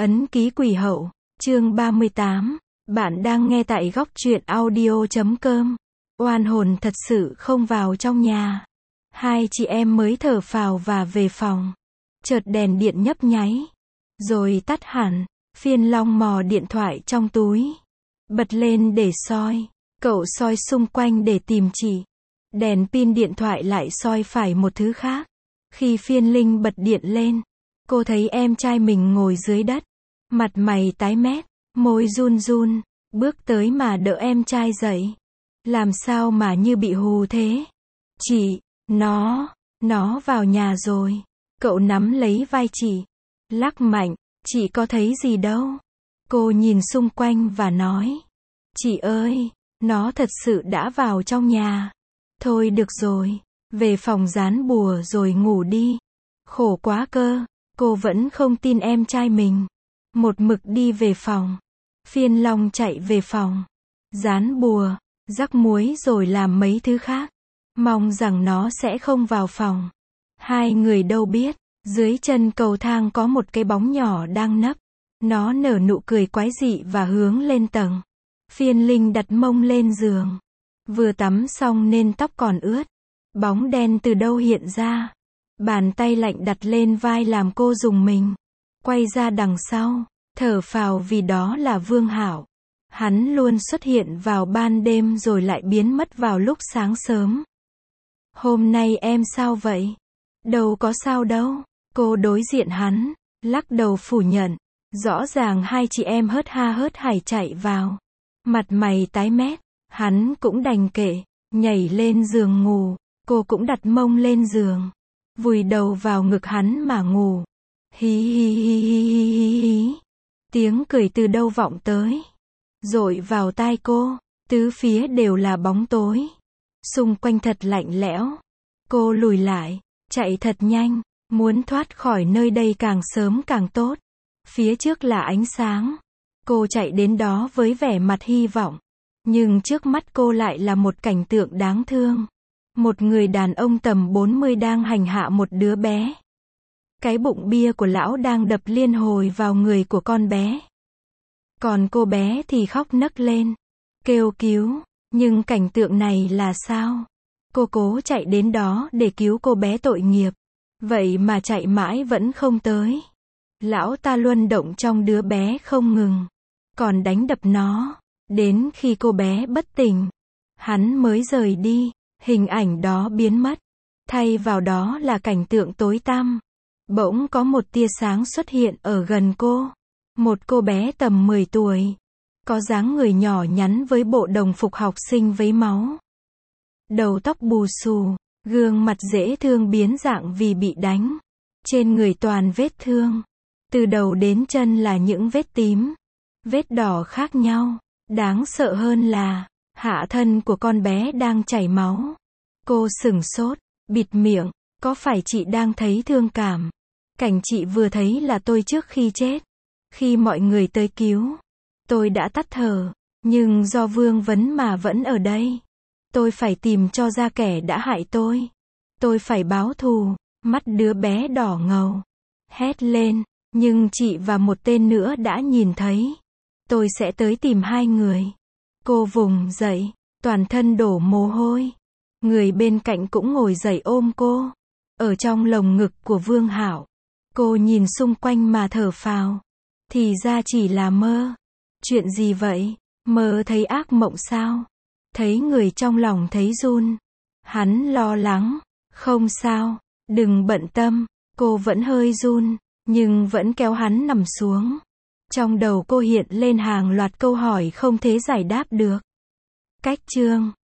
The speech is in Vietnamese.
Ấn ký quỷ hậu, chương 38. Bạn đang nghe tại góc truyện audio.com. Oan hồn thật sự không vào trong nhà. Hai chị em mới thở phào và về phòng. Chợt đèn điện nhấp nháy. Rồi tắt hẳn. Phiên Long mò điện thoại trong túi. Bật lên để soi. Cậu soi xung quanh để tìm chị. Đèn pin điện thoại lại soi phải một thứ khác. Khi Phiên Linh bật điện lên, cô thấy em trai mình ngồi dưới đất. Mặt mày tái mét, môi run run, bước tới mà đỡ em trai dậy. Làm sao mà như bị hù thế? Chị, nó vào nhà rồi. Cậu nắm lấy vai chị, lắc mạnh, chị có thấy gì đâu. Cô nhìn xung quanh và nói, chị ơi, nó thật sự đã vào trong nhà. Thôi được rồi, về phòng dán bùa rồi ngủ đi. Khổ quá cơ, cô vẫn không tin em trai mình. Một mực đi về phòng. Phiên Long chạy về phòng, dán bùa, rắc muối rồi làm mấy thứ khác. Mong rằng nó sẽ không vào phòng. Hai người đâu biết, dưới chân cầu thang có một cái bóng nhỏ đang nấp. Nó nở nụ cười quái dị và hướng lên tầng. Phiên Linh đặt mông lên giường. Vừa tắm xong nên tóc còn ướt. Bóng đen từ đâu hiện ra. Bàn tay lạnh đặt lên vai làm cô rùng mình. Quay ra đằng sau, thở phào vì đó là Vương Hảo. Hắn luôn xuất hiện vào ban đêm rồi lại biến mất vào lúc sáng sớm. Hôm nay em sao vậy? Đâu có sao đâu. Cô đối diện hắn, lắc đầu phủ nhận. Rõ ràng hai chị em hớt ha hớt hải chạy vào. Mặt mày tái mét, hắn cũng đành kệ, nhảy lên giường ngủ. Cô cũng đặt mông lên giường, vùi đầu vào ngực hắn mà ngủ. Hí hí hí hí hí hí hí. Tiếng cười từ đâu vọng tới, dội vào tai cô. Tứ phía đều là bóng tối. Xung quanh thật lạnh lẽo. Cô lùi lại, chạy thật nhanh, muốn thoát khỏi nơi đây càng sớm càng tốt. Phía trước là ánh sáng. Cô chạy đến đó với vẻ mặt hy vọng. Nhưng trước mắt cô lại là một cảnh tượng đáng thương. Một người đàn ông tầm 40 đang hành hạ một đứa bé. Cái bụng bia của lão đang đập liên hồi vào người của con bé. Còn cô bé thì khóc nấc lên, kêu cứu. Nhưng cảnh tượng này là sao? Cô cố chạy đến đó để cứu cô bé tội nghiệp. Vậy mà chạy mãi vẫn không tới. Lão ta luân động trong đứa bé không ngừng. Còn đánh đập nó. Đến khi cô bé bất tỉnh, hắn mới rời đi. Hình ảnh đó biến mất. Thay vào đó là cảnh tượng tối tăm. Bỗng có một tia sáng xuất hiện ở gần cô. Một cô bé tầm 10 tuổi. Có dáng người nhỏ nhắn với bộ đồng phục học sinh vấy máu. Đầu tóc bù xù, gương mặt dễ thương biến dạng vì bị đánh. Trên người toàn vết thương. Từ đầu đến chân là những vết tím, vết đỏ khác nhau. Đáng sợ hơn là, hạ thân của con bé đang chảy máu. Cô sửng sốt, bịt miệng, có phải chị đang thấy thương cảm? Cảnh chị vừa thấy là tôi trước khi chết. Khi mọi người tới cứu, tôi đã tắt thở, nhưng do vương vấn mà vẫn ở đây. Tôi phải tìm cho ra kẻ đã hại tôi. Tôi phải báo thù. Mắt đứa bé đỏ ngầu, hét lên, nhưng chị và một tên nữa đã nhìn thấy. Tôi sẽ tới tìm hai người. Cô vùng dậy, toàn thân đổ mồ hôi. Người bên cạnh cũng ngồi dậy ôm cô. Ở trong lồng ngực của Vương Hảo. Cô nhìn xung quanh mà thở phào. Thì ra chỉ là mơ. Chuyện gì vậy? Mơ thấy ác mộng sao? Thấy người trong lòng thấy run. Hắn lo lắng. Không sao, đừng bận tâm. Cô vẫn hơi run, nhưng vẫn kéo hắn nằm xuống. Trong đầu cô hiện lên hàng loạt câu hỏi không thể giải đáp được. Cách chương